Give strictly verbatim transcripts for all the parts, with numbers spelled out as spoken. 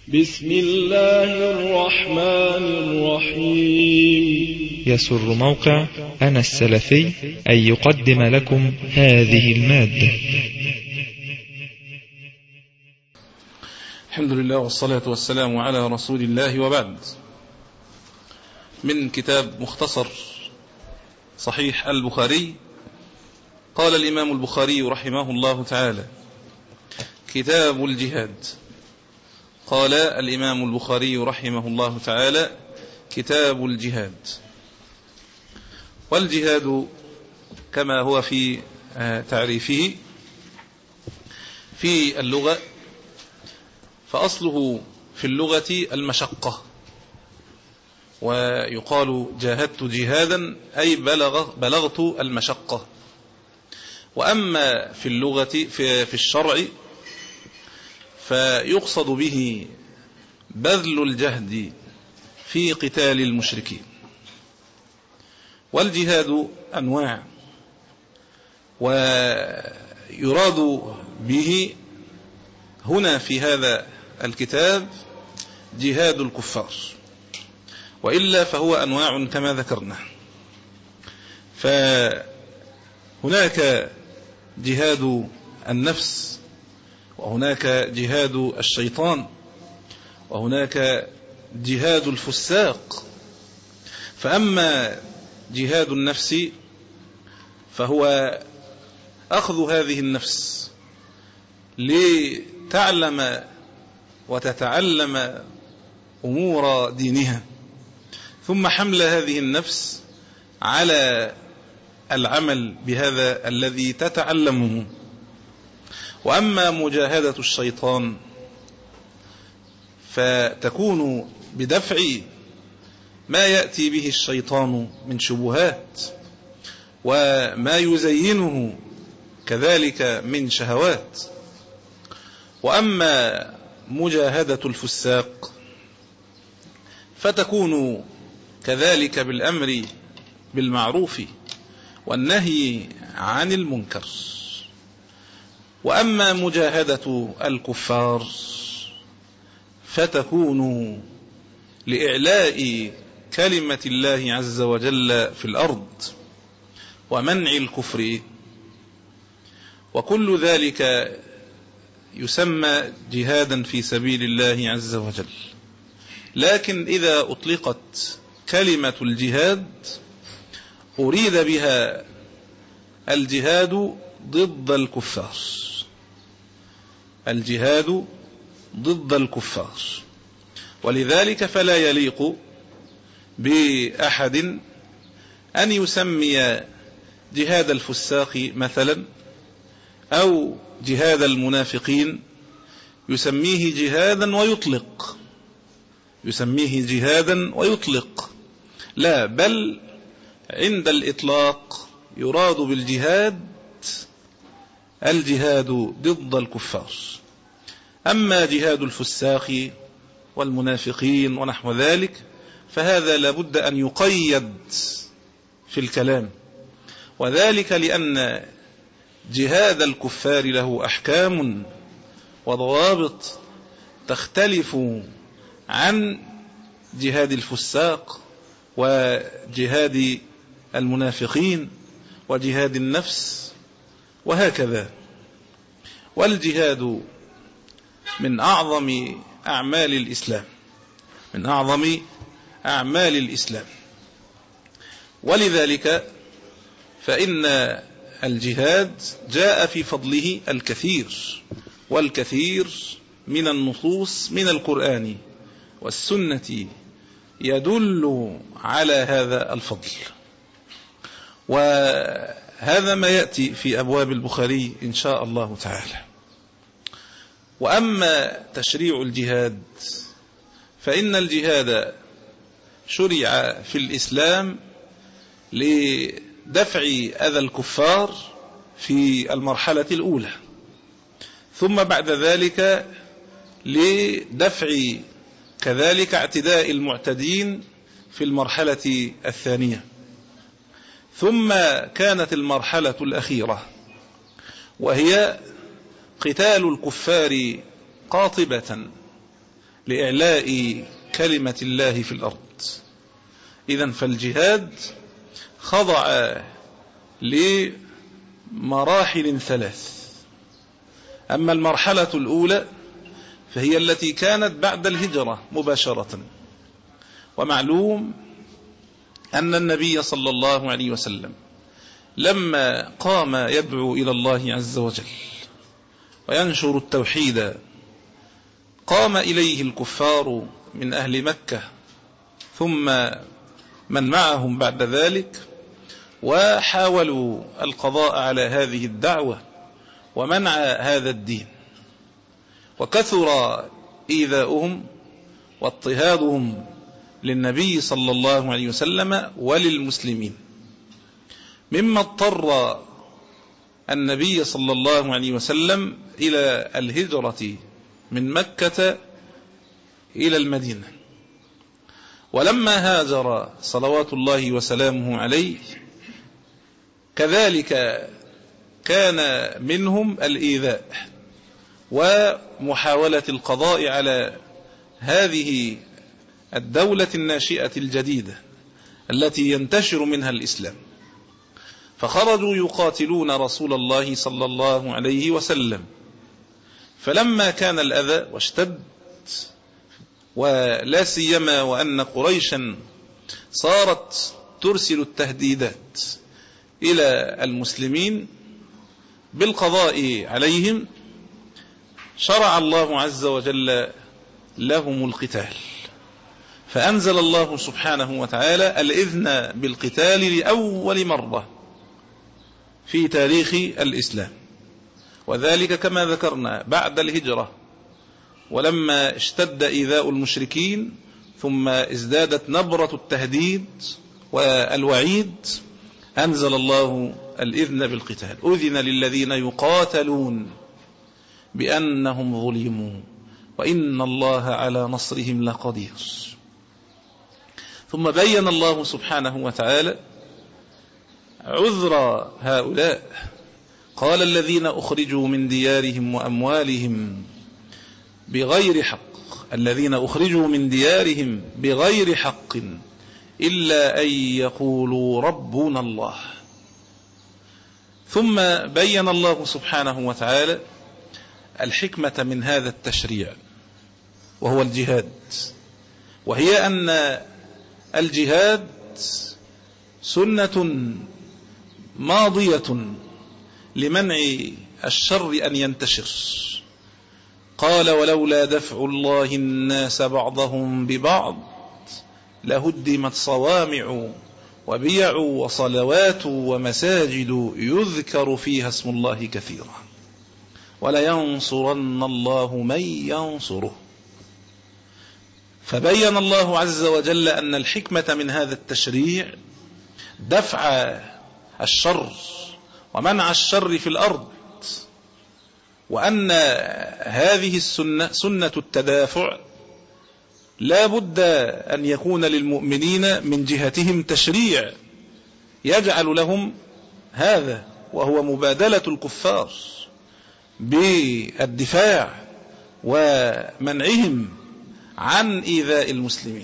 بسم الله الرحمن الرحيم. يسر موقع أنا السلفي أن يقدم لكم هذه المادة. الحمد لله والصلاة والسلام على رسول الله، وبعد. من كتاب مختصر صحيح البخاري، قال الإمام البخاري رحمه الله تعالى: كتاب الجهاد. قال الإمام البخاري رحمه الله تعالى: كتاب الجهاد. والجهاد كما هو في تعريفه في اللغة، فأصله في اللغة المشقة، ويقال جاهدت جهادا أي بلغ بلغت المشقة. وأما في اللغة في, في الشرع فيقصد به بذل الجهد في قتال المشركين. والجهاد أنواع، ويراد به هنا في هذا الكتاب جهاد الكفار، وإلا فهو أنواع كما ذكرنا. فهناك جهاد النفس، وهناك جهاد الشيطان، وهناك جهاد الفساق. فأما جهاد النفس فهو أخذ هذه النفس لتعلم وتتعلم أمور دينها، ثم حمل هذه النفس على العمل بهذا الذي تتعلمه. وأما مجاهدة الشيطان فتكون بدفع ما يأتي به الشيطان من شبهات، وما يزينه كذلك من شهوات. وأما مجاهدة الفساق فتكون كذلك بالأمر بالمعروف والنهي عن المنكر. وأما مجاهدة الكفار فتكون لإعلاء كلمة الله عز وجل في الأرض ومنع الكفر، وكل ذلك يسمى جهادا في سبيل الله عز وجل. لكن إذا أطلقت كلمة الجهاد أريد بها الجهاد ضد الكفار، الجهاد ضد الكفار. ولذلك فلا يليق بأحد أن يسمي جهاد الفساق مثلا أو جهاد المنافقين يسميه جهادا ويطلق يسميه جهادا ويطلق لا، بل عند الإطلاق يراد بالجهاد الجهاد ضد الكفار. أما جهاد الفساق والمنافقين ونحو ذلك فهذا لابد أن يقيد في الكلام، وذلك لأن جهاد الكفار له أحكام وضوابط تختلف عن جهاد الفساق وجهاد المنافقين وجهاد النفس وهكذا. والجهاد من أعظم أعمال الإسلام من أعظم أعمال الإسلام ولذلك فإن الجهاد جاء في فضله الكثير، والكثير من النصوص من القرآن والسنة يدل على هذا الفضل. وهذا ما يأتي في أبواب البخاري إن شاء الله تعالى. وأما تشريع الجهاد فإن الجهاد شرع في الإسلام لدفع أذى الكفار في المرحلة الأولى، ثم بعد ذلك لدفع كذلك اعتداء المعتدين في المرحلة الثانية، ثم كانت المرحلة الأخيرة وهي قتال الكفار قاطبة لإعلاء كلمة الله في الأرض. إذن فالجهاد خضع لمراحل ثلاث. أما المرحلة الأولى فهي التي كانت بعد الهجرة مباشرة، ومعلوم أن النبي صلى الله عليه وسلم لما قام يدعو إلى الله عز وجل وينشر التوحيد قام إليه الكفار من أهل مكة ثم من معهم بعد ذلك، وحاولوا القضاء على هذه الدعوة ومنع هذا الدين، وكثر إيذاؤهم واضطهادهم للنبي صلى الله عليه وسلم وللمسلمين، مما اضطر النبي صلى الله عليه وسلم إلى الهجرة من مكة إلى المدينة. ولما هاجر صلوات الله وسلامه عليه كذلك كان منهم الإيذاء ومحاولة القضاء على هذه الدولة الناشئة الجديدة التي ينتشر منها الإسلام، فخرجوا يقاتلون رسول الله صلى الله عليه وسلم. فلما كان الأذى واشتد، ولا سيما وأن قريشا صارت ترسل التهديدات إلى المسلمين بالقضاء عليهم، شرع الله عز وجل لهم القتال، فأنزل الله سبحانه وتعالى الإذن بالقتال لأول مرة في تاريخ الإسلام، وذلك كما ذكرنا بعد الهجرة، ولما اشتد إيذاء المشركين ثم ازدادت نبرة التهديد والوعيد أنزل الله الإذن بالقتال. أذن للذين يقاتلون بأنهم ظلموا وإن الله على نصرهم لقدير. ثم بين الله سبحانه وتعالى عذر هؤلاء، قال الذين أخرجوا من ديارهم وأموالهم بغير حق الذين أخرجوا من ديارهم بغير حق إلا أن يقولوا ربنا الله. ثم بين الله سبحانه وتعالى الحكمة من هذا التشريع وهو الجهاد، وهي أن الجهاد سنة ماضية لمنع الشر أن ينتشر. قال ولولا دفع الله الناس بعضهم ببعض لهدمت صوامع وبيع وصلوات ومساجد يذكر فيها اسم الله كثيرا ولينصرن الله من ينصره. فبين الله عز وجل أن الحكمة من هذا التشريع دفع الشر ومنع الشر في الأرض، وأن هذه السنة سنة التدافع لا بد أن يكون للمؤمنين من جهتهم تشريع يجعل لهم هذا، وهو مبادلة الكفار بالدفاع ومنعهم عن إيذاء المسلمين.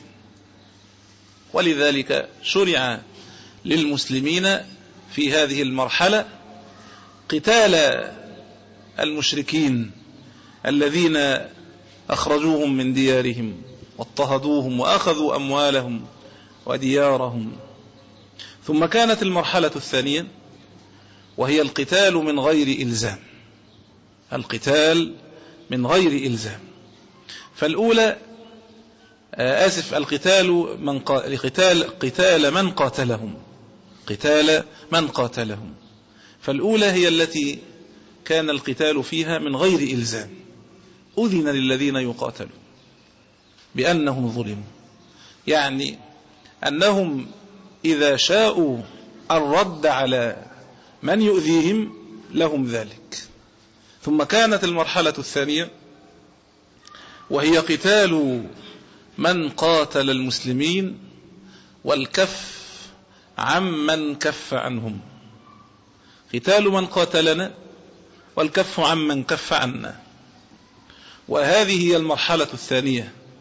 ولذلك شرع للمسلمين في هذه المرحلة قتال المشركين الذين أخرجوهم من ديارهم واضطهدوهم وأخذوا أموالهم وديارهم. ثم كانت المرحلة الثانية وهي القتال من غير إلزام، القتال من غير إلزام. فالأولى آسف القتال من قتال قتال من قاتلهم قتال من قاتلهم فالأولى هي التي كان القتال فيها من غير إلزام، أذن للذين يقاتلون بأنهم ظلموا، يعني أنهم إذا شاءوا الرد على من يؤذيهم لهم ذلك. ثم كانت المرحلة الثانية وهي قتال من قاتل المسلمين والكف عمن كف عنهم، قتال من قاتلنا والكف عمن كف عنا. وهذه هي المرحلة الثانية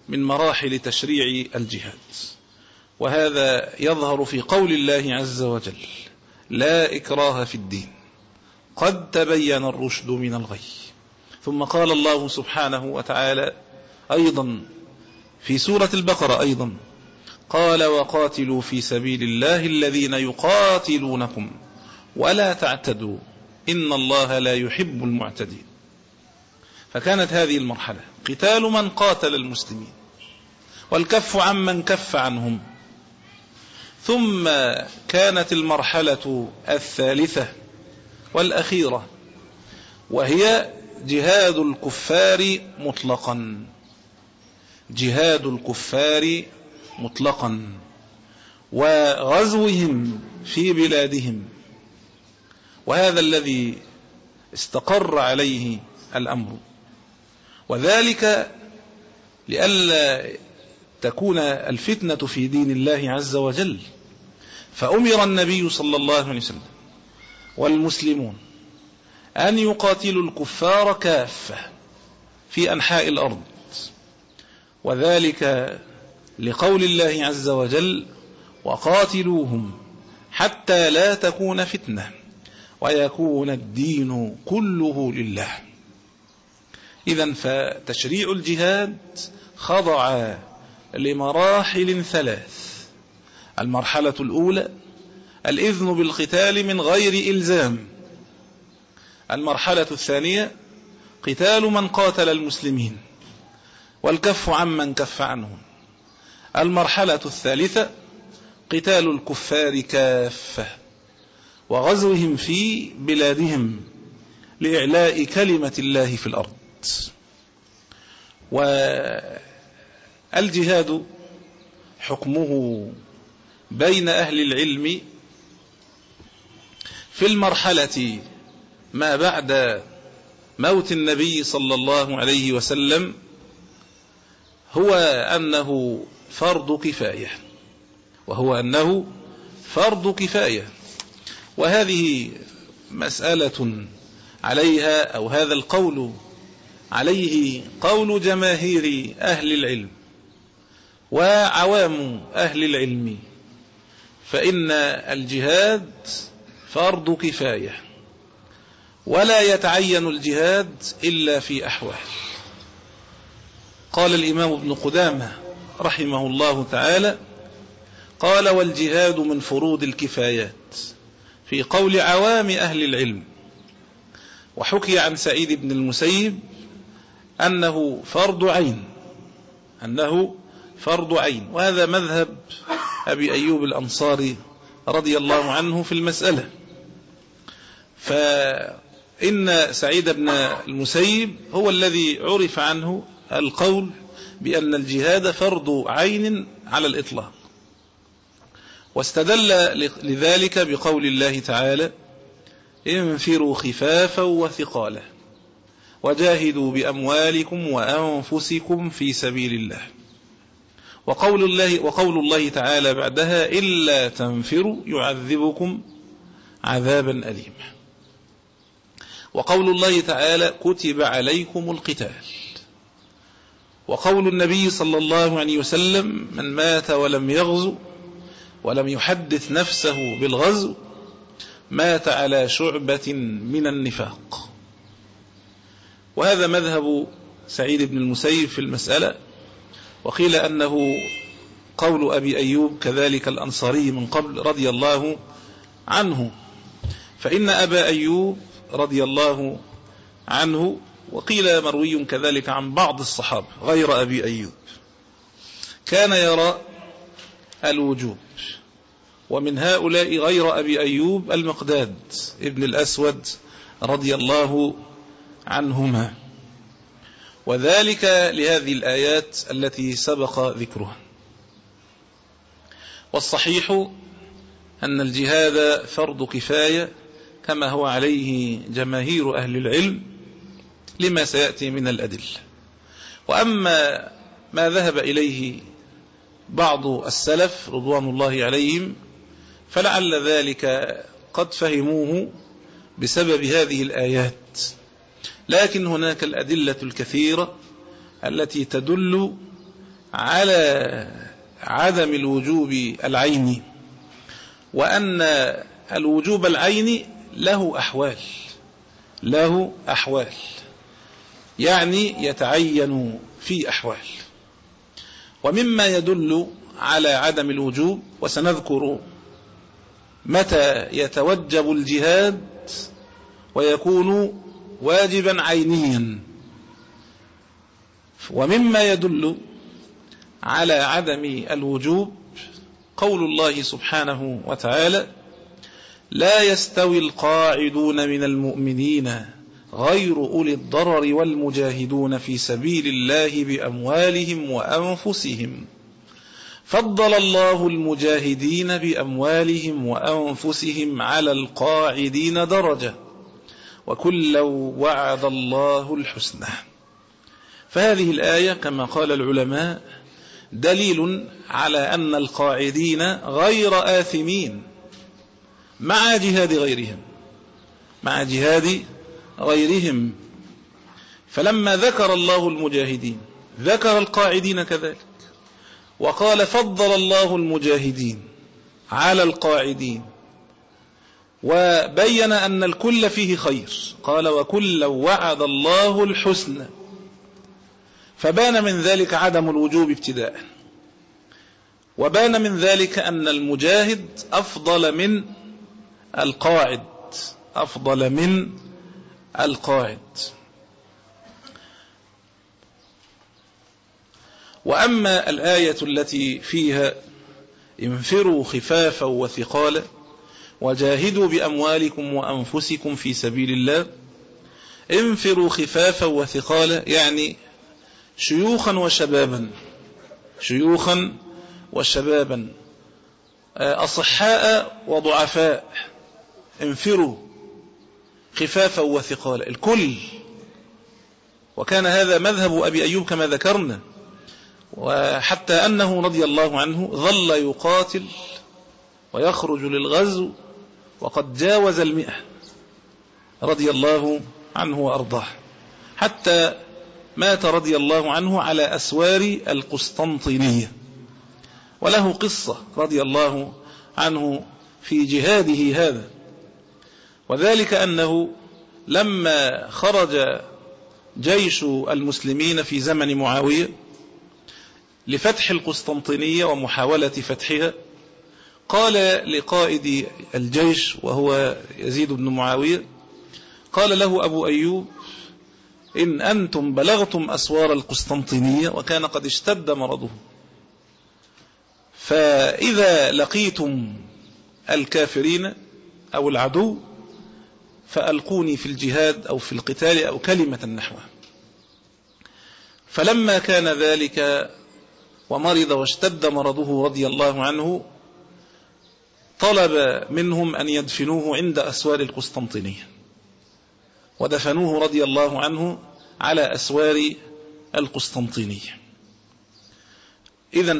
من مراحل تشريع الجهاد، وهذا يظهر في قول الله عز وجل: لا إكراه في الدين قد تبين الرشد من الغي. ثم قال الله سبحانه وتعالى أيضا في سورة البقرة أيضا قال: وقاتلوا في سبيل الله الذين يقاتلونكم ولا تعتدوا إن الله لا يحب المعتدين. فكانت هذه المرحلة قتال من قاتل المسلمين والكف عمن كف عنهم. ثم كانت المرحلة الثالثة والأخيرة، وهي جهاد الكفار مطلقا، جهاد الكفار مطلقا وغزوهم في بلادهم، وهذا الذي استقر عليه الأمر، وذلك لئلا تكون الفتنة في دين الله عز وجل. فأمر النبي صلى الله عليه وسلم والمسلمون أن يقاتلوا الكفار كافة في أنحاء الأرض، وذلك لقول الله عز وجل: وقاتلوهم حتى لا تكون فتنة ويكون الدين كله لله. إذن فتشريع الجهاد خضع لمراحل ثلاث: المرحلة الأولى الإذن بالقتال من غير إلزام، المرحلة الثانية قتال من قاتل المسلمين والكف عمن كف عنهم، المرحلة الثالثة قتال الكفار كافة وغزوهم في بلادهم لإعلاء كلمة الله في الأرض. والجهاد حكمه بين أهل العلم في المرحلة ما بعد موت النبي صلى الله عليه وسلم هو أنه فرض كفاية، وهو أنه فرض كفاية وهذه مسألة عليها أو هذا القول عليه قول جماهير أهل العلم وعوام أهل العلم، فإن الجهاد فرض كفاية ولا يتعين الجهاد إلا في أحوال. قال الإمام ابن قدامة رحمه الله تعالى: قال: والجهاد من فروض الكفايات في قول عوام أهل العلم. وحكي عن سعيد بن المسيب أنه فرض عين، أنه فرض عين، وهذا مذهب أبي أيوب الأنصاري رضي الله عنه في المسألة. فإن سعيد بن المسيب هو الذي عرف عنه القول بأن الجهاد فرض عين على الإطلاق، واستدل لذلك بقول الله تعالى: انفروا خفافا وثقالا وجاهدوا بأموالكم وأنفسكم في سبيل الله. وقول الله, وقول الله تعالى بعدها: إلا تنفروا يعذبكم عذابا أليما. وقول الله تعالى: كتب عليكم القتال. وقول النبي صلى الله عليه وسلم: من مات ولم يغزو ولم يحدث نفسه بالغزو مات على شعبة من النفاق. وهذا مذهب سعيد بن المسيب في المسألة، وقيل أنه قول أبي أيوب كذلك الأنصاري من قبل رضي الله عنه، فإن أبا أيوب رضي الله عنه، وقيل مروي كذلك عن بعض الصحابة غير أبي أيوب، كان يرى الوجوب. ومن هؤلاء غير أبي أيوب المقداد ابن الأسود رضي الله عنهما، وذلك لهذه الآيات التي سبق ذكرها. والصحيح أن الجهاد فرض كفاية كما هو عليه جماهير أهل العلم لما سيأتي من الأدلة. وأما ما ذهب إليه بعض السلف رضوان الله عليهم فلعل ذلك قد فهموه بسبب هذه الآيات، لكن هناك الأدلة الكثيرة التي تدل على عدم الوجوب العيني، وأن الوجوب العيني له أحوال له أحوال يعني يتعين في أحوال. ومما يدل على عدم الوجوب، وسنذكر متى يتوجب الجهاد ويكون واجبا عينيا، ومما يدل على عدم الوجوب قول الله سبحانه وتعالى: لا يستوي القاعدون من المؤمنين غير أولي الضرر والمجاهدون في سبيل الله بأموالهم وأنفسهم فضل الله المجاهدين بأموالهم وأنفسهم على القاعدين درجة وكلا وعد الله الحسنى. فهذه الآية كما قال العلماء دليل على أن القاعدين غير آثمين مع جهاد غيرهم مع جهاد غيرهم فلما ذكر الله المجاهدين ذكر القاعدين كذلك، وقال فضل الله المجاهدين على القاعدين، وبين أن الكل فيه خير، قال وكلا وعد الله الحسنى، فبان من ذلك عدم الوجوب ابتداء، وبان من ذلك أن المجاهد أفضل من القاعد أفضل من القاعد. وأما الآية التي فيها انفروا خفافا وثقالا وجاهدوا بأموالكم وأنفسكم في سبيل الله، انفروا خفافا وثقالا يعني شيوخا وشبابا شيوخا وشبابا أصحاء وضعفاء، انفروا خفافا وثقالا الكل. وكان هذا مذهب أبي أيوب كما ذكرنا، وحتى أنه رضي الله عنه ظل يقاتل ويخرج للغزو وقد جاوز المئة رضي الله عنه وأرضاه، حتى مات رضي الله عنه على أسوار القسطنطينية. وله قصة رضي الله عنه في جهاده هذا، وذلك أنه لما خرج جيش المسلمين في زمن معاوية لفتح القسطنطينية ومحاولة فتحها، قال لقائد الجيش وهو يزيد بن معاوية، قال له أبو أيوب: إن أنتم بلغتم أسوار القسطنطينية، وكان قد اشتد مرضه، فإذا لقيتم الكافرين أو العدو فألقوني في الجهاد أو في القتال أو كلمة نحوها. فلما كان ذلك ومرض واشتد مرضه رضي الله عنه، طلب منهم أن يدفنوه عند أسوار القسطنطينية، ودفنوه رضي الله عنه على أسوار القسطنطينية. إذن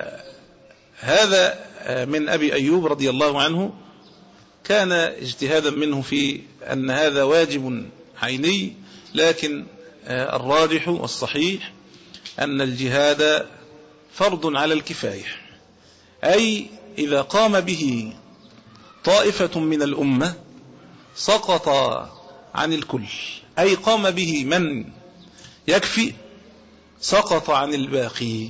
فهذا من أبي أيوب رضي الله عنه كان اجتهادا منه في أن هذا واجب عيني، لكن الراجح والصحيح أن الجهاد فرض على الكفاية، أي إذا قام به طائفة من الأمة سقط عن الكل، أي قام به من يكفي سقط عن الباقي.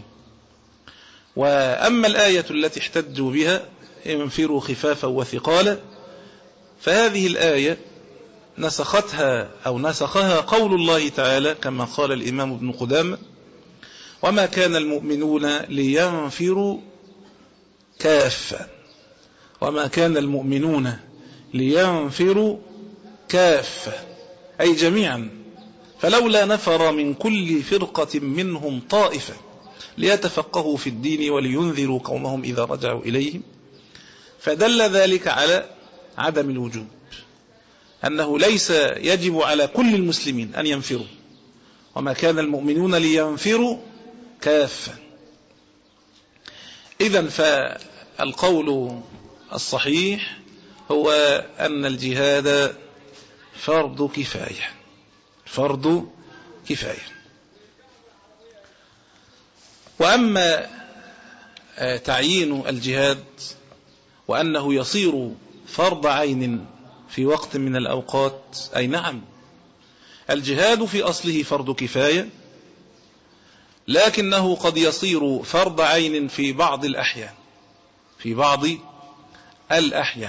وأما الآية التي احتجوا بها انفروا خفافا وثقالا، فهذه الآية نسختها أو نسخها قول الله تعالى كما قال الإمام ابن قدامة: وما كان المؤمنون لينفروا كافة وما كان المؤمنون لينفروا كافة أي جميعا، فلولا نفر من كل فرقة منهم طائفة ليتفقهوا في الدين ولينذروا قومهم إذا رجعوا إليهم. فدل ذلك على عدم الوجوب، أنه ليس يجب على كل المسلمين أن ينفروا، وما كان المؤمنون لينفروا كافة. إذن فالقول الصحيح هو أن الجهاد فرض كفاية فرض كفاية وأما تعيين الجهاد وأنه يصير فرض عين في وقت من الأوقات، أي نعم، الجهاد في أصله فرض كفاية، لكنه قد يصير فرض عين في بعض الأحيان في بعض الأحيان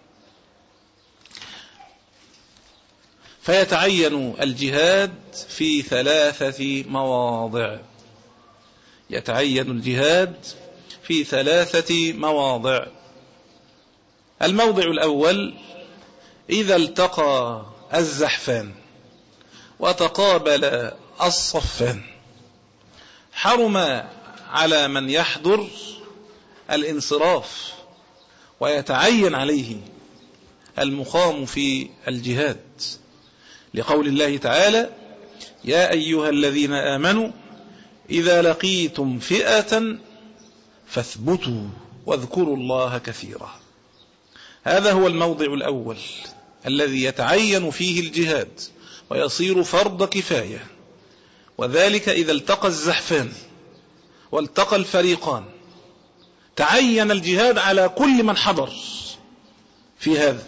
فيتعين الجهاد في ثلاثة مواضع يتعين الجهاد في ثلاثة مواضع. الموضع الأول: إذا التقى الزحفان وتقابل الصفان، حرم على من يحضر الانصراف ويتعين عليه المقام في الجهاد، لقول الله تعالى: يا أيها الذين آمنوا إذا لقيتم فئة فاثبتوا واذكروا الله كثيرا. هذا هو الموضع الأول الذي يتعين فيه الجهاد ويصير فرض كفاية، وذلك إذا التقى الزحفان والتقى الفريقان، تعين الجهاد على كل من حضر في هذا.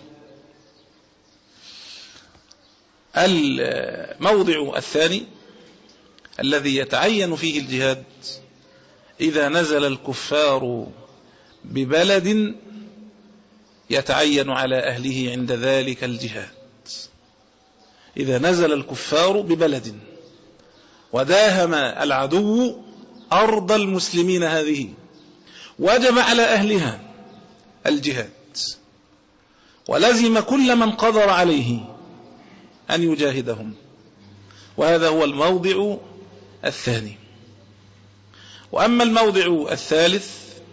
الموضع الثاني الذي يتعين فيه الجهاد: إذا نزل الكفار ببلد يتعين على أهله عند ذلك الجهاد. إذا نزل الكفار ببلد وداهم العدو أرض المسلمين هذه، وجب على أهلها الجهاد، ولزم كل من قدر عليه أن يجاهدهم. وهذا هو الموضع الثاني. وأما الموضع الثالث: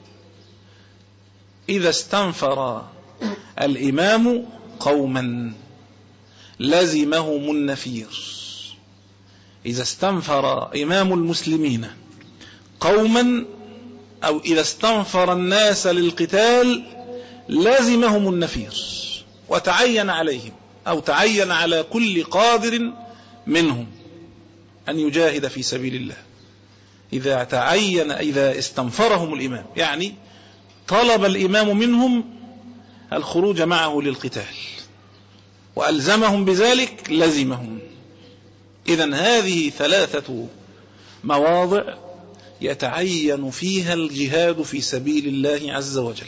إذا استنفر الإمام قوما لزمهم النفير. إذا استنفر إمام المسلمين قوما، أو إذا استنفر الناس للقتال، لزمهم النفير وتعين عليهم، أو تعين على كل قادر منهم أن يجاهد في سبيل الله. إذا تعين إذا استنفرهم الإمام، يعني طلب الإمام منهم الخروج معه للقتال وألزمهم بذلك، لزمهم. إذن هذه ثلاثة مواضع يتعين فيها الجهاد في سبيل الله عز وجل.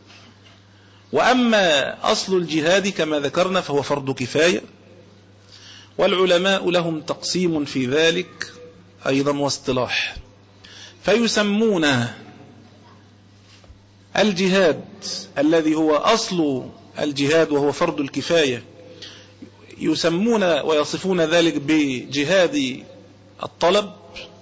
وأما أصل الجهاد كما ذكرنا فهو فرض كفاية، والعلماء لهم تقسيم في ذلك أيضا واصطلاح، فيسمون الجهاد الذي هو أصل الجهاد وهو فرض الكفاية، يسمون ويصفون ذلك بجهاد الطلب.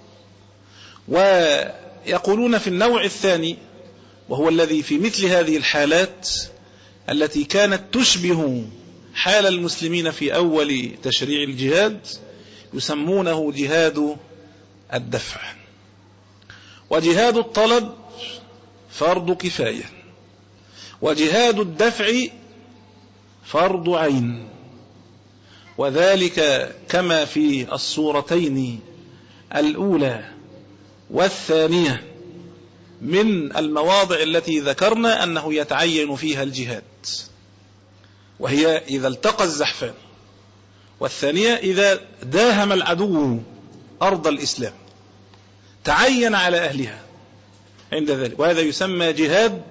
ويقولون في النوع الثاني، وهو الذي في مثل هذه الحالات التي كانت تشبه حال المسلمين في أول تشريع الجهاد، يسمونه جهاد الدفع. وجهاد الطلب فرض كفاية، وجهاد الدفع فرض عين، وذلك كما في الصورتين الأولى والثانية من المواضع التي ذكرنا أنه يتعين فيها الجهاد، وهي إذا التقى الزحفان، والثانية إذا داهم العدو أرض الإسلام، تعين على أهلها عند ذلك، وهذا يسمى جهاد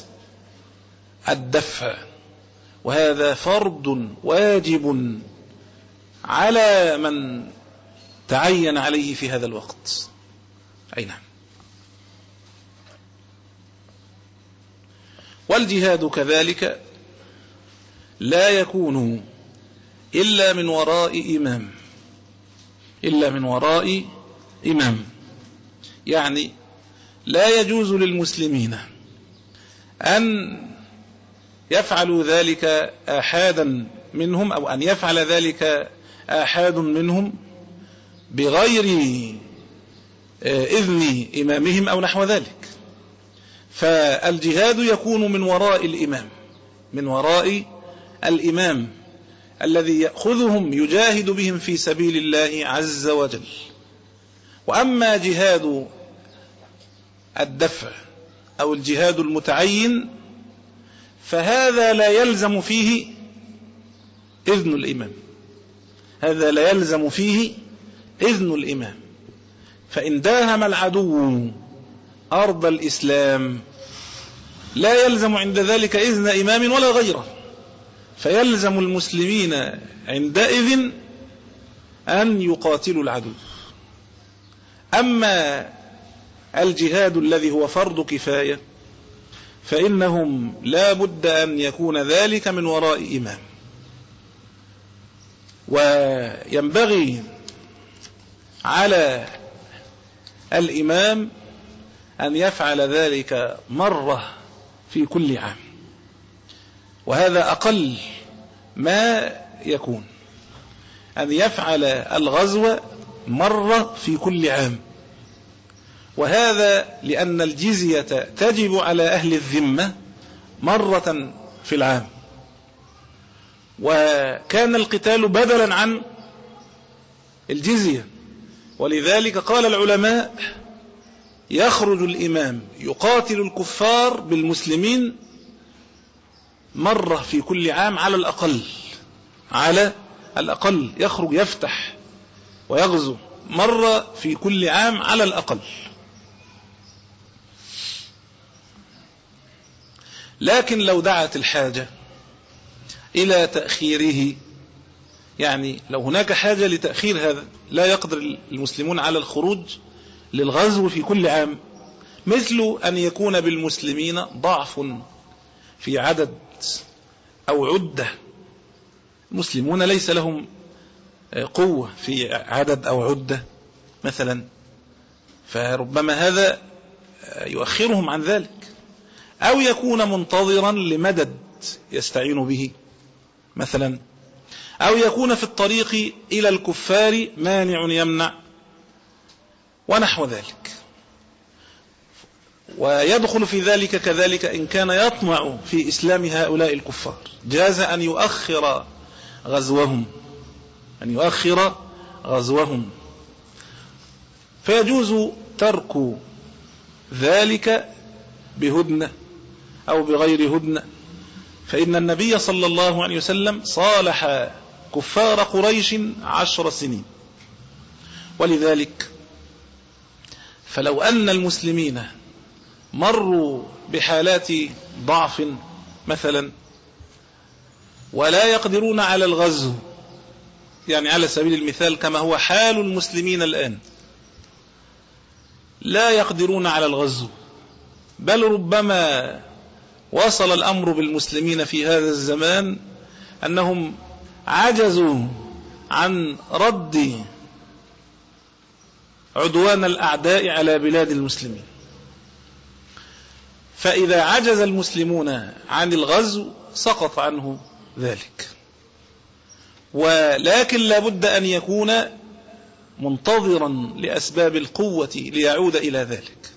الدفع، وهذا فرض واجب على من تعين عليه في هذا الوقت. أي نعم. والجهاد كذلك لا يكون إلا من وراء إمام إلا من وراء إمام يعني لا يجوز للمسلمين أن يفعلوا ذلك آحادا منهم، أو أن يفعل ذلك آحاد منهم بغير إذن إمامهم أو نحو ذلك. فالجهاد يكون من وراء الإمام من وراء الإمام الذي يأخذهم يجاهد بهم في سبيل الله عز وجل. وأما جهاد الدفع أو الجهاد المتعين فهذا لا يلزم فيه إذن الإمام، هذا لا يلزم فيه إذن الإمام. فإن داهم العدو أرض الإسلام لا يلزم عند ذلك إذن إمام ولا غيره، فيلزم المسلمين عندئذ أن يقاتلوا العدو. أما الجهاد الذي هو فرض كفاية فإنهم لا بد أن يكون ذلك من وراء إمام، وينبغي على الإمام أن يفعل ذلك مرة في كل عام، وهذا أقل ما يكون، أن يفعل الغزو مرة في كل عام. وهذا لأن الجزية تجب على أهل الذمة مرة في العام، وكان القتال بدلا عن الجزية، ولذلك قال العلماء يخرج الإمام يقاتل الكفار بالمسلمين مرة في كل عام على الأقل، على الأقل يخرج يفتح ويغزو مرة في كل عام على الأقل. لكن لو دعت الحاجة إلى تأخيره، يعني لو هناك حاجة لتأخير هذا، لا يقدر المسلمون على الخروج للغزو في كل عام، مثل أن يكون بالمسلمين ضعف في عدد أو عدة، المسلمون ليس لهم قوة في عدد أو عدة مثلا، فربما هذا يؤخرهم عن ذلك، أو يكون منتظرا لمدد يستعين به مثلا، أو يكون في الطريق إلى الكفار مانع يمنع ونحو ذلك. ويدخل في ذلك كذلك إن كان يطمع في إسلام هؤلاء الكفار، جاز أن يؤخر غزوهم، أن يؤخر غزوهم، فيجوز ترك ذلك بهدنة أو بغير هدنة. فإن النبي صلى الله عليه وسلم صالح كفار قريش عشر سنين، ولذلك فلو أن المسلمين مروا بحالات ضعف مثلا ولا يقدرون على الغزو، يعني على سبيل المثال كما هو حال المسلمين الآن، لا يقدرون على الغزو، بل ربما وصل الأمر بالمسلمين في هذا الزمان أنهم عجزوا عن رد عدوان الأعداء على بلاد المسلمين. فإذا عجز المسلمون عن الغزو سقط عنه ذلك، ولكن لابد أن يكون منتظرا لأسباب القوة ليعود إلى ذلك.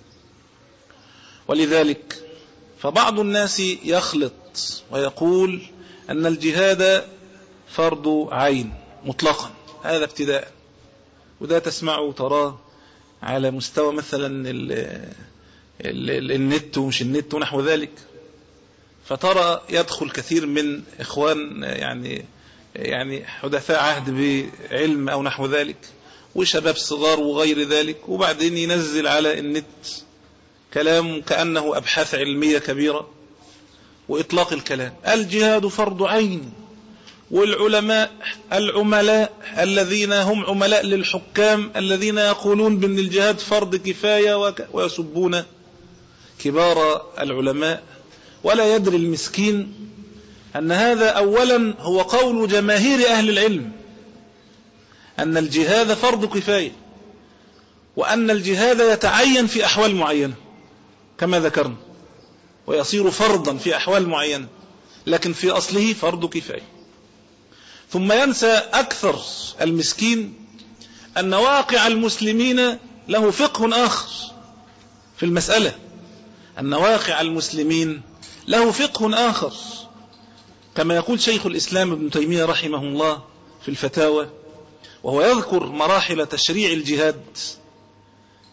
ولذلك فبعض الناس يخلط ويقول أن الجهاد فرض عين مطلقا، هذا ابتداء، وده تسمعه وتراه على مستوى مثلا ال ال ال النت ومش النت ونحو ذلك، فترى يدخل كثير من إخوان يعني يعني حدثاء عهد بعلم أو نحو ذلك وشباب صغار وغير ذلك، وبعدين ينزل على النت كلام كأنه أبحاث علمية كبيرة وإطلاق الكلام الجهاد فرض عين، والعلماء العملاء الذين هم عملاء للحكام الذين يقولون بأن الجهاد فرض كفاية ويسبون كبار العلماء، ولا يدري المسكين أن هذا أولا هو قول جماهير أهل العلم أن الجهاد فرض كفاية، وأن الجهاد يتعين في أحوال معينة كما ذكرنا، ويصير فرضا في أحوال معينة، لكن في أصله فرض كفاية. ثم ينسى أكثر المسكين أن واقع المسلمين له فقه آخر في المسألة، أن واقع المسلمين له فقه آخر، كما يقول شيخ الإسلام ابن تيمية رحمه الله في الفتاوى، وهو يذكر مراحل تشريع الجهاد،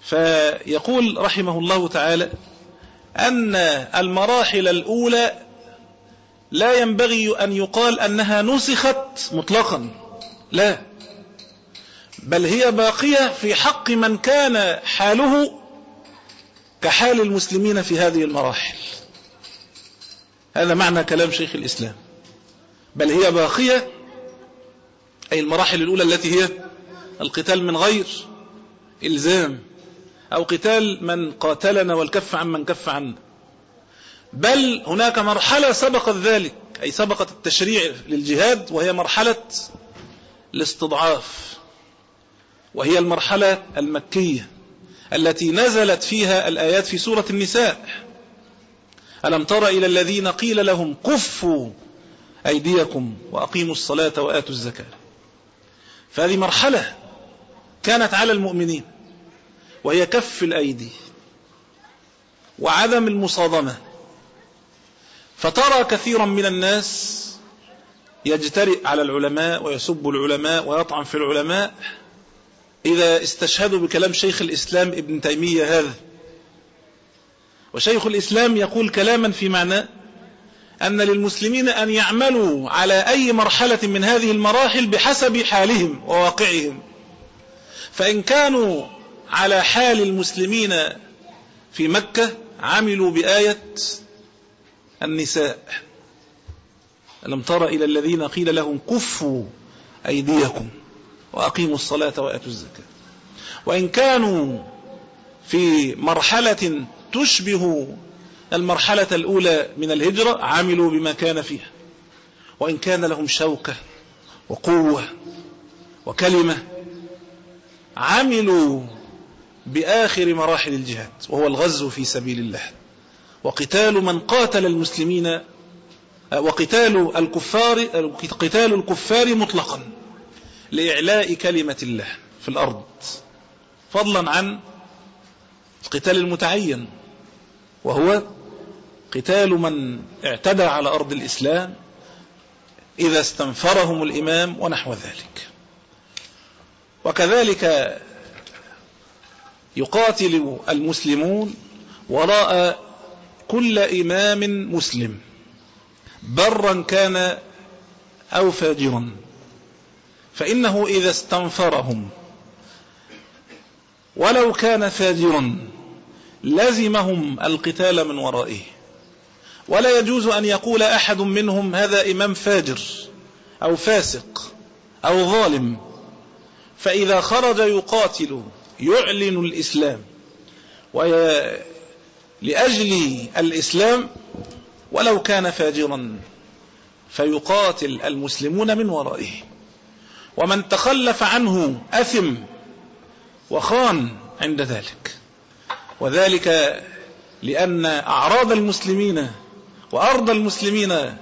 فيقول رحمه الله تعالى أن المراحل الأولى لا ينبغي أن يقال أنها نسخت مطلقا، لا، بل هي باقية في حق من كان حاله كحال المسلمين في هذه المراحل. هذا معنى كلام شيخ الإسلام، بل هي باقية، أي المراحل الأولى التي هي القتال من غير إلزام، أو قتال من قاتلنا والكف عن من كف عنا، بل هناك مرحلة سبقت ذلك، أي سبقت التشريع للجهاد، وهي مرحلة الاستضعاف، وهي المرحلة المكية التي نزلت فيها الآيات في سورة النساء: ألم تر إلى الذين قيل لهم كفوا أيديكم وأقيموا الصلاة وآتوا الزكاة. فهذه مرحلة كانت على المؤمنين، وهي كف الأيدي وعدم المصادمة. فترى كثيرا من الناس يجترئ على العلماء ويسب العلماء ويطعن في العلماء إذا استشهدوا بكلام شيخ الإسلام ابن تيمية هذا. وشيخ الإسلام يقول كلاما في معنى أن للمسلمين أن يعملوا على أي مرحلة من هذه المراحل بحسب حالهم وواقعهم، فإن كانوا على حال المسلمين في مكة عملوا بآية النساء: ألم تر إلى الذين قيل لهم كفوا أيديكم وأقيموا الصلاة وآتوا الزكاة. وإن كانوا في مرحلة تشبه المرحلة الأولى من الهجرة عملوا بما كان فيها، وإن كان لهم شوكة وقوة وكلمة عملوا بآخر مراحل الجهاد، وهو الغزو في سبيل الله، وقتال من قاتل المسلمين، وقتال الكفار قتال الكفار مطلقا لإعلاء كلمة الله في الأرض، فضلا عن القتال المتعين وهو قتال من اعتدى على أرض الإسلام إذا استنفرهم الإمام ونحو ذلك. وكذلك يقاتل المسلمون وراء كل إمام مسلم برا كان أو فاجرا، فإنه إذا استنفرهم ولو كان فاجرا لزمهم القتال من ورائه، ولا يجوز أن يقول أحد منهم هذا إمام فاجر أو فاسق أو ظالم، فإذا خرج يقاتل يعلن الإسلام ولأجل الإسلام ولو كان فاجرا فيقاتل المسلمون من ورائه، ومن تخلف عنه أثم وخان عند ذلك، وذلك لأن أعراض المسلمين وأرض المسلمين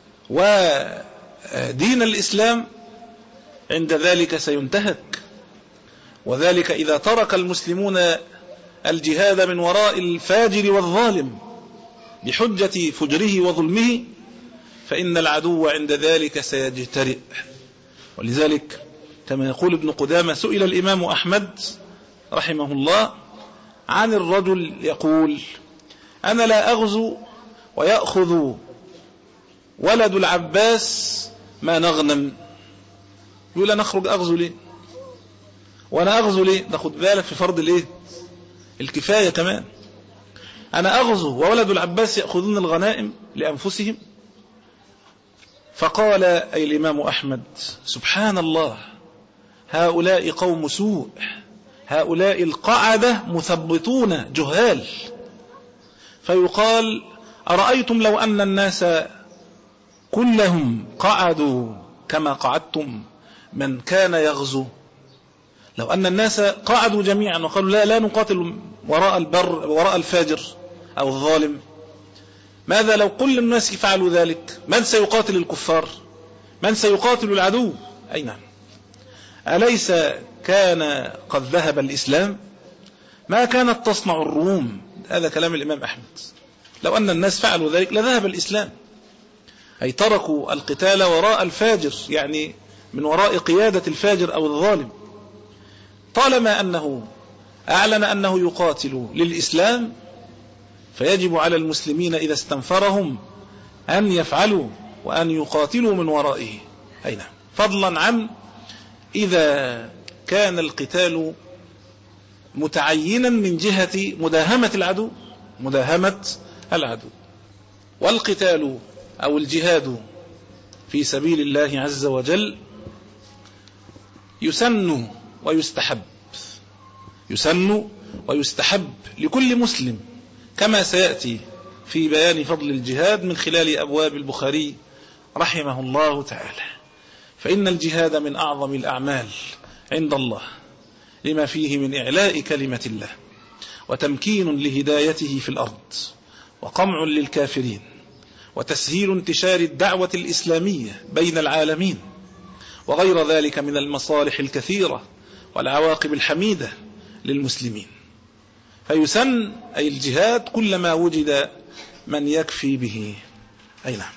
ودين الإسلام عند ذلك سينتهك. وذلك إذا ترك المسلمون الجهاد من وراء الفاجر والظالم بحجة فجره وظلمه فإن العدو عند ذلك سيجترئ. ولذلك كما يقول ابن قدامة سئل الإمام أحمد رحمه الله عن الرجل يقول: أنا لا أغزو ويأخذ ولد العباس ما نغنم. يقول أنا أخرج أغزو ليه؟ وأنا أغزو ليه؟ ناخد بالك في فرض الإيه؟ الكفاية كمان. أنا أغزو وولد العباس يأخذون الغنائم لأنفسهم. فقال أي الإمام أحمد: سبحان الله، هؤلاء قوم سوء، هؤلاء القعدة مثبطون جهال. فيقال: أرأيتم لو أن الناس كلهم قعدوا كما قعدتم من كان يغزو؟ لو أن الناس قعدوا جميعا وقالوا لا لا نقاتل وراء البر وراء الفاجر أو الظالم، ماذا لو كل الناس فعلوا ذلك؟ من سيقاتل الكفار؟ من سيقاتل العدو؟ أي نعم. أليس كان قد ذهب الإسلام؟ ما كانت تصنع الروم. هذا كلام الإمام أحمد. لو أن الناس فعلوا ذلك لذهب الإسلام، أي تركوا القتال وراء الفاجر، يعني من وراء قيادة الفاجر أو الظالم، طالما أنه أعلن أنه يقاتل للإسلام، فيجب على المسلمين إذا استنفرهم أن يفعلوا وأن يقاتلوا من ورائه. أي نعم. فضلا عن إذا كان القتال متعينا من جهة مداهمة العدو مداهمة العدو والقتال أو الجهاد في سبيل الله عز وجل يسن ويستحب يسن ويستحب لكل مسلم، كما سيأتي في بيان فضل الجهاد من خلال أبواب البخاري رحمه الله تعالى. فإن الجهاد من أعظم الأعمال عند الله لما فيه من إعلاء كلمة الله وتمكين لهدايته في الأرض وقمع للكافرين وتسهيل انتشار الدعوة الإسلامية بين العالمين وغير ذلك من المصالح الكثيرة والعواقب الحميدة للمسلمين. فيسن أي الجهاد كلما وجد من يكفي به. أي نعم.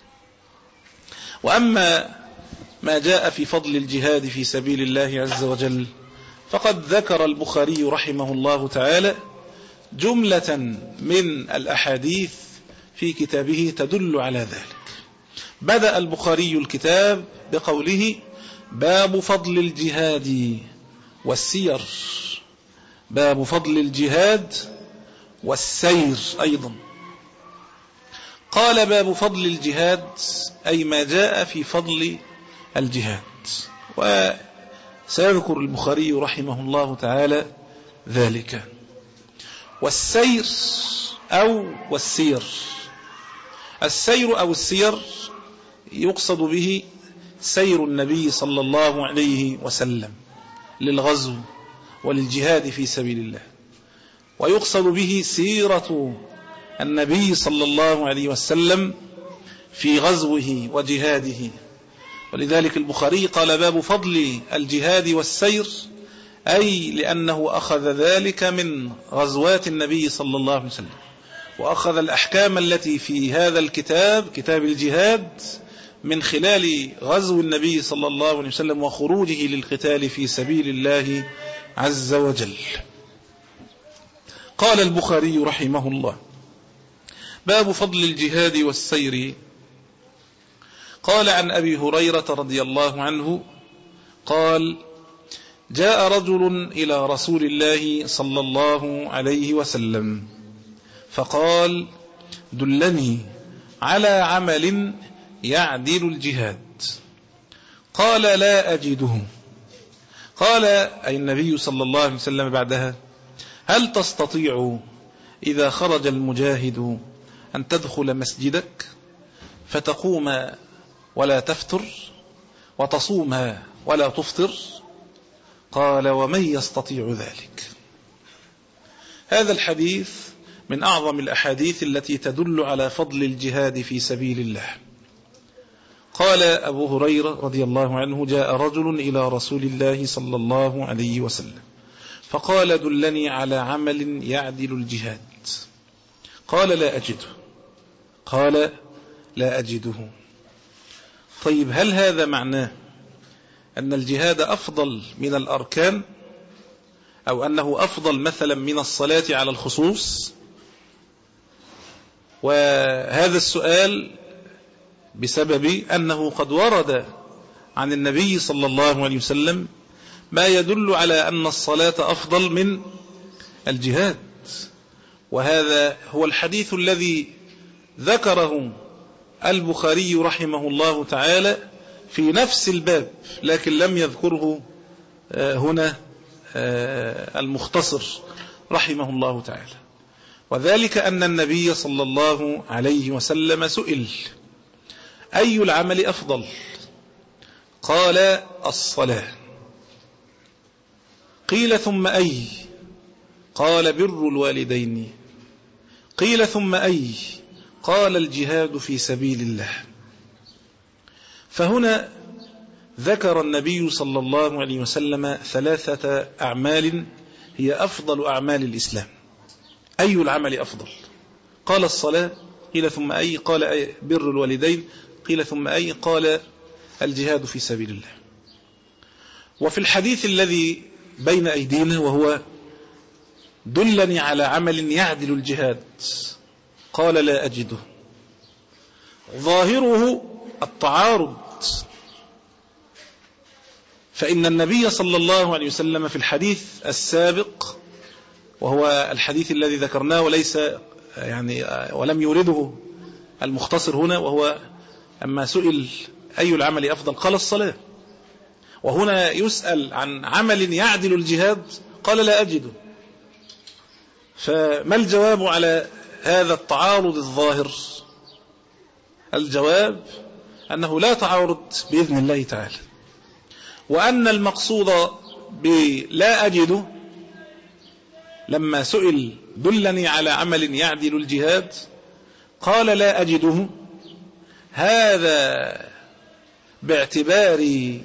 وأما ما جاء في فضل الجهاد في سبيل الله عز وجل فقد ذكر البخاري رحمه الله تعالى جملة من الأحاديث في كتابه تدل على ذلك. بدأ البخاري الكتاب بقوله: باب فضل الجهاد والسير. باب فضل الجهاد والسير أيضا. قال: باب فضل الجهاد أي ما جاء في فضل الجهاد. وسيذكر البخاري رحمه الله تعالى ذلك. والسير أو والسير، السير أو السير يقصد به سير النبي صلى الله عليه وسلم للغزو وللجهاد في سبيل الله، ويقصد به سيرة النبي صلى الله عليه وسلم في غزوه وجهاده. ولذلك البخاري قال: باب فضل الجهاد والسير، أي لأنه أخذ ذلك من غزوات النبي صلى الله عليه وسلم، وأخذ الأحكام التي في هذا الكتاب كتاب الجهاد من خلال غزو النبي صلى الله عليه وسلم وخروجه للقتال في سبيل الله عز وجل. قال البخاري رحمه الله: باب فضل الجهاد والسير. قال عن أبي هريرة رضي الله عنه قال: جاء رجل إلى رسول الله صلى الله عليه وسلم فقال: دلني على عمل يعدل الجهاد. قال: لا أجده. قال أي النبي صلى الله عليه وسلم بعدها: هل تستطيع إذا خرج المجاهد أن تدخل مسجدك فتقوم ولا تفتر وتصوم ولا تفطر؟ قال: ومن يستطيع ذلك؟ هذا الحديث من أعظم الأحاديث التي تدل على فضل الجهاد في سبيل الله. قال أبو هريرة رضي الله عنه: جاء رجل إلى رسول الله صلى الله عليه وسلم فقال: دلني على عمل يعدل الجهاد. قال: لا أجده. قال: لا أجده. طيب، هل هذا معناه أن الجهاد أفضل من الأركان، أو أنه أفضل مثلا من الصلاة على الخصوص؟ وهذا السؤال بسبب أنه قد ورد عن النبي صلى الله عليه وسلم ما يدل على أن الصلاة أفضل من الجهاد، وهذا هو الحديث الذي ذكره البخاري رحمه الله تعالى في نفس الباب، لكن لم يذكره هنا المختصر رحمه الله تعالى. وذلك أن النبي صلى الله عليه وسلم سئل: أي العمل أفضل؟ قال: الصلاة. قيل: ثم أي؟ قال: بر الوالدين. قيل: ثم أي؟ قال: الجهاد في سبيل الله. فهنا ذكر النبي صلى الله عليه وسلم ثلاثة أعمال هي أفضل أعمال الإسلام. أي العمل أفضل؟ قال: الصلاة. قيل: ثم أي؟ قال: أي بر الوالدين. قيل: ثم أي؟ قال: الجهاد في سبيل الله. وفي الحديث الذي بين أيدينا وهو دلني على عمل يعدل الجهاد، قال لا أجده. ظاهره التعارض، فإن النبي صلى الله عليه وسلم في الحديث السابق، وهو الحديث الذي ذكرناه وليس يعني ولم يورده المختصر هنا، وهو أما سئل أي العمل أفضل قال الصلاة، وهنا يسأل عن عمل يعدل الجهاد قال لا أجده. فما الجواب على هذا التعارض الظاهر؟ الجواب أنه لا تعارض بإذن الله تعالى، وأن المقصود بلا أجده لما سئل دلني على عمل يعدل الجهاد قال لا أجده، هذا باعتبار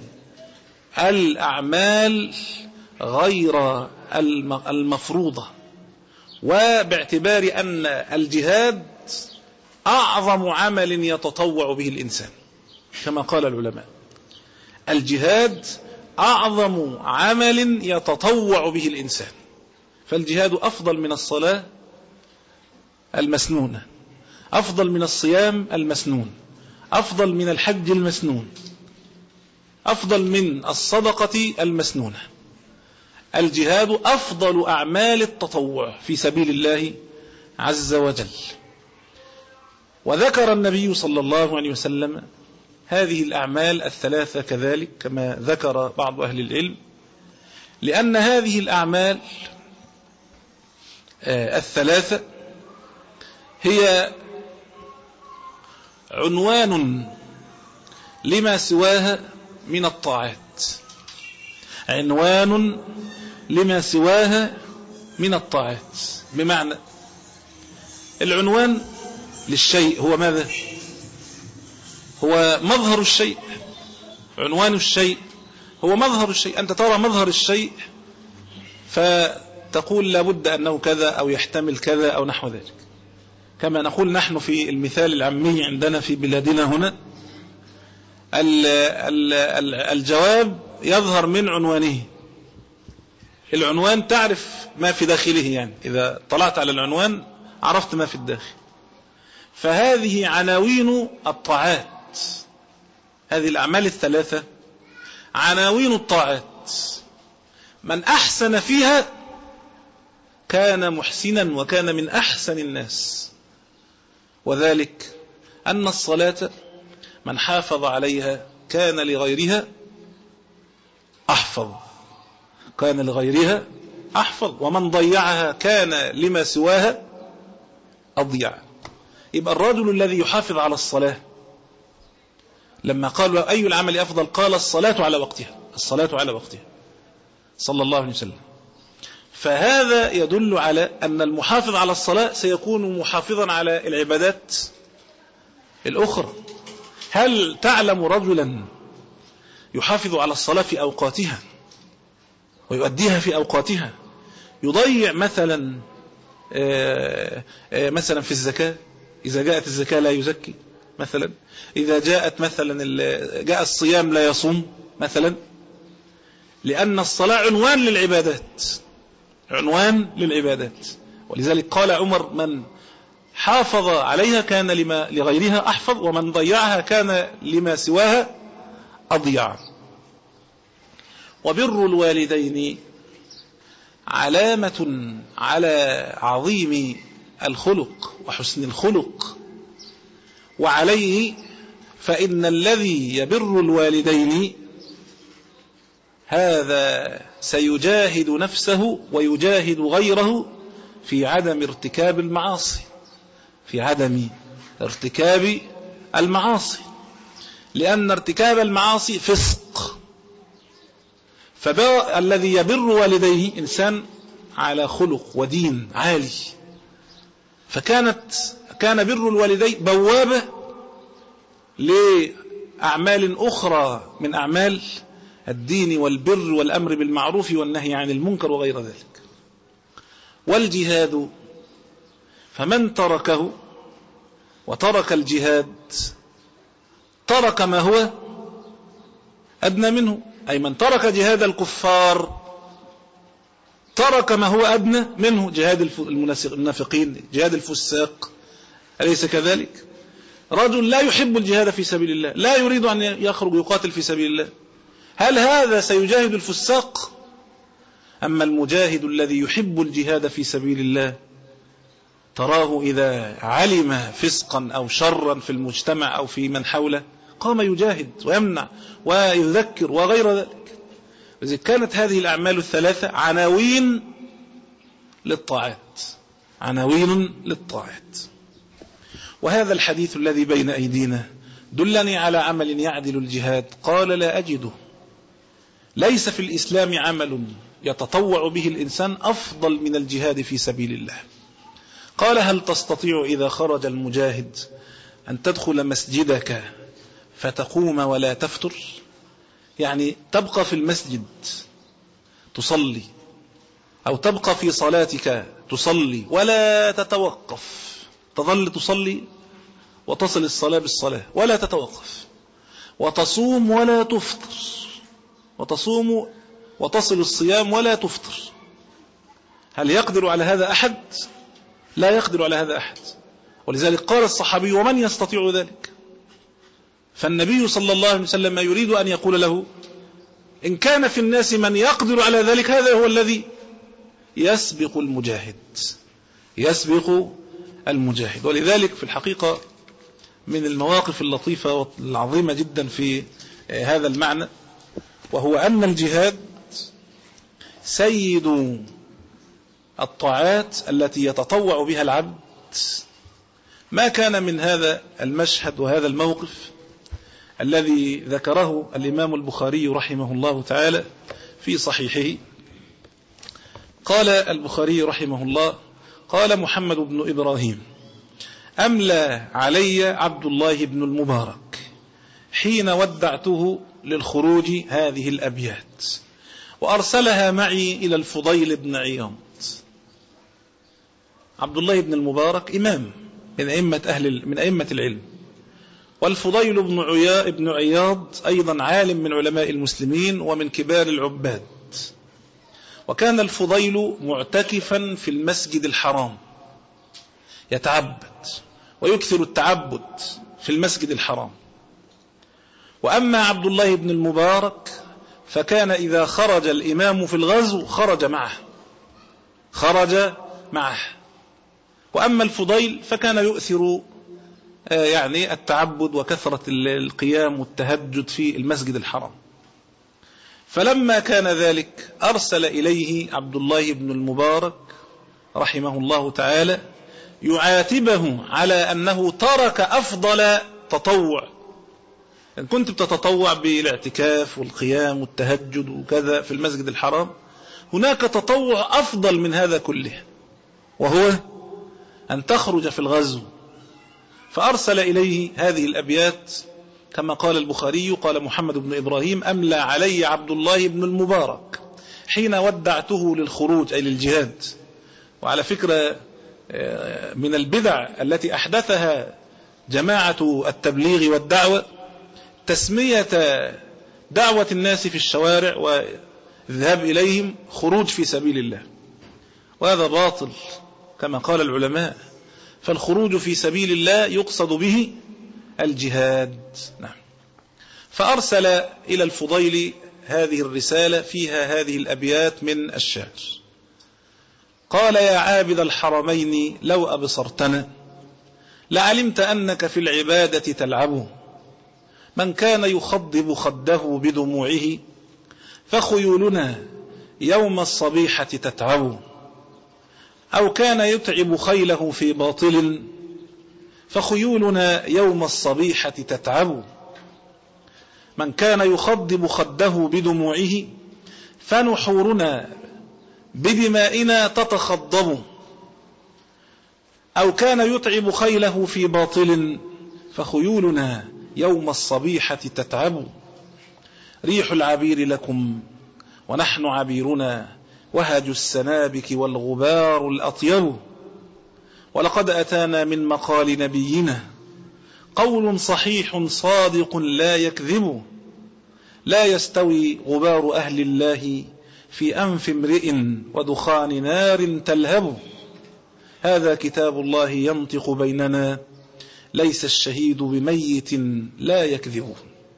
الأعمال غير المفروضة، وباعتبار أن الجهاد أعظم عمل يتطوع به الإنسان، كما قال العلماء الجهاد أعظم عمل يتطوع به الإنسان، فالجهاد أفضل من الصلاة المسنونة، أفضل من الصيام المسنون، أفضل من الحج المسنون، أفضل من الصدقة المسنونة. الجهاد أفضل أعمال التطوع في سبيل الله عز وجل. وذكر النبي صلى الله عليه وسلم هذه الأعمال الثلاثة كذلك كما ذكر بعض أهل العلم، لأن هذه الأعمال الثلاثة هي عنوان لما سواها من الطاعات، عنوان لما سواها من الطاعات، بمعنى العنوان للشيء هو ماذا؟ هو مظهر الشيء، عنوان الشيء هو مظهر الشيء. أنت ترى مظهر الشيء فتقول لابد أنه كذا أو يحتمل كذا أو نحو ذلك، كما نقول نحن في المثال العامي عندنا في بلادنا هنا الجواب يظهر من عنوانه. العنوان تعرف ما في داخله، يعني إذا طلعت على العنوان عرفت ما في الداخل. فهذه عناوين الطاعات، هذه الأعمال الثلاثة عناوين الطاعات، من أحسن فيها كان محسنا وكان من أحسن الناس. وذلك أن الصلاة من حافظ عليها كان لغيرها أحفظ، كان لغيرها أحفظ، ومن ضيعها كان لما سواها أضيع. يبقى الرجل الذي يحافظ على الصلاة لما قالوا أي العمل أفضل قال الصلاة على وقتها، الصلاة على وقتها صلى الله عليه وسلم. فهذا يدل على أن المحافظ على الصلاة سيكون محافظا على العبادات الأخرى. هل تعلم رجلا يحافظ على الصلاة في أوقاتها ويؤديها في أوقاتها، يضيع مثلا آآ آآ مثلا في الزكاة، إذا جاءت الزكاة لا يزكي مثلا، إذا جاءت مثلا جاء الصيام لا يصوم مثلا، لأن الصلاة عنوان للعبادات، عنوان للعبادات. ولذلك قال عمر من حافظ عليها كان لما لغيرها أحفظ، ومن ضيعها كان لما سواها أضيع. وبر الوالدين علامة على عظيم الخلق وحسن الخلق، وعليه فإن الذي يبر الوالدين هذا سيجاهد نفسه ويجاهد غيره في عدم ارتكاب المعاصي، في عدم ارتكاب المعاصي، لأن ارتكاب المعاصي فسق. فالذي يبر والديه إنسان على خلق ودين عالي، فكانت كان بر الوالدين بوابة لأعمال أخرى من أعمال الدين والبر والأمر بالمعروف والنهي عن المنكر وغير ذلك. والجهاد فمن تركه وترك الجهاد ترك ما هو أدنى منه، أي من ترك جهاد الكفار ترك ما هو أدنى منه، جهاد المنافقين، جهاد الفساق، أليس كذلك؟ رجل لا يحب الجهاد في سبيل الله، لا يريد أن يخرج يقاتل في سبيل الله، هل هذا سيجاهد الفساق؟ أما المجاهد الذي يحب الجهاد في سبيل الله تراه إذا علم فسقا أو شرا في المجتمع أو في من حوله قام يجاهد ويمنع ويذكر وغير ذلك. إذا كانت هذه الأعمال الثلاثة عناوين للطاعات، عناوين للطاعات. وهذا الحديث الذي بين أيدينا دلني على عمل يعدل الجهاد، قال لا أجده. ليس في الإسلام عمل يتطوع به الإنسان أفضل من الجهاد في سبيل الله. قال هل تستطيع إذا خرج المجاهد أن تدخل مسجدك فتقوم ولا تفتر؟ يعني تبقى في المسجد تصلي، أو تبقى في صلاتك تصلي ولا تتوقف، تظل تصلي وتصل الصلاة بالصلاة ولا تتوقف، وتصوم ولا تفطر، وتصوم وتصل الصيام ولا تفطر. هل يقدر على هذا أحد؟ لا يقدر على هذا أحد. ولذلك قال الصحابي ومن يستطيع ذلك؟ فالنبي صلى الله عليه وسلم يريد أن يقول له إن كان في الناس من يقدر على ذلك هذا هو الذي يسبق المجاهد، يسبق المجاهد. ولذلك في الحقيقة من المواقف اللطيفة والعظيمة جدا في هذا المعنى، وهو أن الجهاد سيد الطاعات التي يتطوع بها العبد. ما كان من هذا المشهد وهذا الموقف الذي ذكره الإمام البخاري رحمه الله تعالى في صحيحه. قال البخاري رحمه الله قال محمد بن إبراهيم أملى علي عبد الله بن المبارك حين ودعته للخروج هذه الأبيات، وأرسلها معي إلى الفضيل بن عياض. عبد الله بن المبارك إمام من أئمة أهل من أئمة العلم، والفضيل بن عياض بن عياض أيضا عالم من علماء المسلمين ومن كبار العباد. وكان الفضيل معتكفا في المسجد الحرام يتعبد ويكثر التعبد في المسجد الحرام. وأما عبد الله بن المبارك فكان إذا خرج الإمام في الغزو خرج معه خرج معه وأما الفضيل فكان يؤثر يعني التعبد وكثرة القيام والتهجد في المسجد الحرام. فلما كان ذلك أرسل إليه عبد الله بن المبارك رحمه الله تعالى يعاتبه على أنه ترك أفضل تطوع. إن كنت بتتطوع بالاعتكاف والقيام والتهجد وكذا في المسجد الحرام، هناك تطوع أفضل من هذا كله، وهو أن تخرج في الغزو. فأرسل إليه هذه الأبيات كما قال البخاري قال محمد بن إبراهيم أملى علي عبد الله بن المبارك حين ودعته للخروج أي للجهاد. وعلى فكرة من البدع التي أحدثها جماعة التبليغ والدعوة تسمية دعوة الناس في الشوارع والذهاب إليهم خروج في سبيل الله، وهذا باطل كما قال العلماء. فالخروج في سبيل الله يقصد به الجهاد. نعم. فأرسل إلى الفضيل هذه الرسالة فيها هذه الأبيات من الشعر. قال يا عابد الحرمين لو أبصرتنا لعلمت أنك في العبادة تلعب. من كان يخضب خده بدموعه فخيولنا يوم الصبيحة تتعب. أو كان يتعب خيله في باطل فخيولنا يوم الصبيحة تتعب. من كان يخضب خده بدموعه فنحورنا بدمائنا تتخضب. أو كان يتعب خيله في باطل فخيولنا يوم الصبيحة تتعب. ريح العبير لكم ونحن عبيرنا وهج السنابك والغبار الأطيب. ولقد أتانا من مقال نبينا قول صحيح صادق لا يكذب. لا يستوي غبار أهل الله في أنف امرئ ودخان نار تلهب. هذا كتاب الله ينطق بيننا، ليس الشهيد بميت لا يكذب.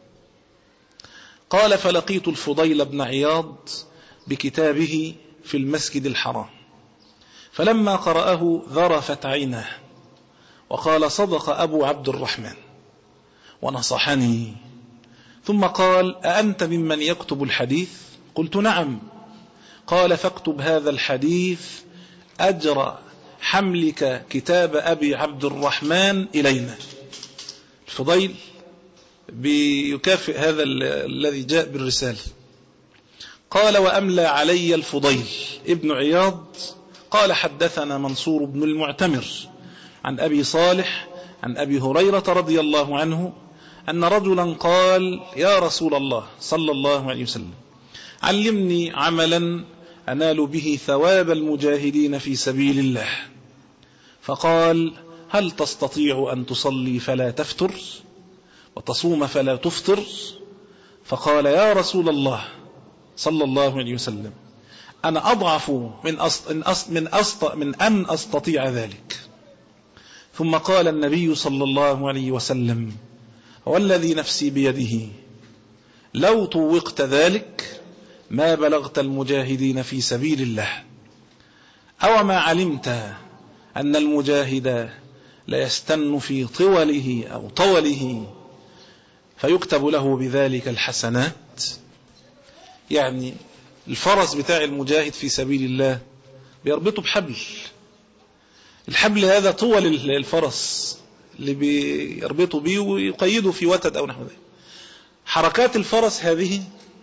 قال فلقيت الفضيل بن عياض بكتابه في المسجد الحرام، فلما قرأه ذرفت عيناه وقال صدق أبو عبد الرحمن ونصحني، ثم قال أأنت ممن يكتب الحديث؟ قلت نعم. قال فاكتب هذا الحديث أجر حملك كتاب أبي عبد الرحمن إلينا. الفضيل بيكافئ هذا الذي جاء بالرسالة. قال وأملى علي الفضيل ابن عياض قال حدثنا منصور بن المعتمر عن أبي صالح عن أبي هريرة رضي الله عنه أن رجلا قال يا رسول الله صلى الله عليه وسلم علمني عملا أنال به ثواب المجاهدين في سبيل الله. فقال هل تستطيع أن تصلي فلا تفتر وتصوم فلا تفطر؟ فقال يا رسول الله صلى الله عليه وسلم أنا أضعف من, أست من, أست من, أست من أن أستطيع ذلك. ثم قال النبي صلى الله عليه وسلم والذي نفسي بيده لو طوقت ذلك ما بلغت المجاهدين في سبيل الله. أو ما علمت أن المجاهد ليستن في طوله أو طوله فيكتب له بذلك الحسنات. يعني الفرس بتاع المجاهد في سبيل الله بيربطه بحبل، الحبل هذا طول الفرس اللي بيربطه بيه ويقيده في وتد أو نحو ذلك. حركات الفرس هذه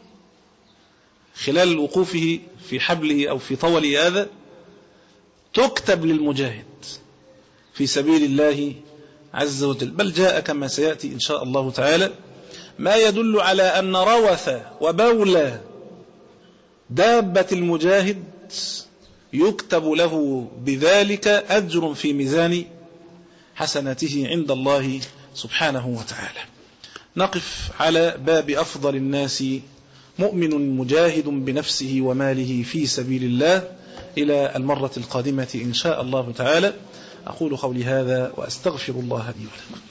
خلال وقوفه في حبله أو في طوله هذا تكتب للمجاهد في سبيل الله عز وجل. بل جاء كما سيأتي إن شاء الله تعالى ما يدل على أن روث وبول دابة المجاهد يكتب له بذلك أجر في ميزان حسناته عند الله سبحانه وتعالى. نقف على باب أفضل الناس مؤمن مجاهد بنفسه وماله في سبيل الله إلى المرة القادمة إن شاء الله تعالى. أقول قولي هذا وأستغفر الله لي ولكم.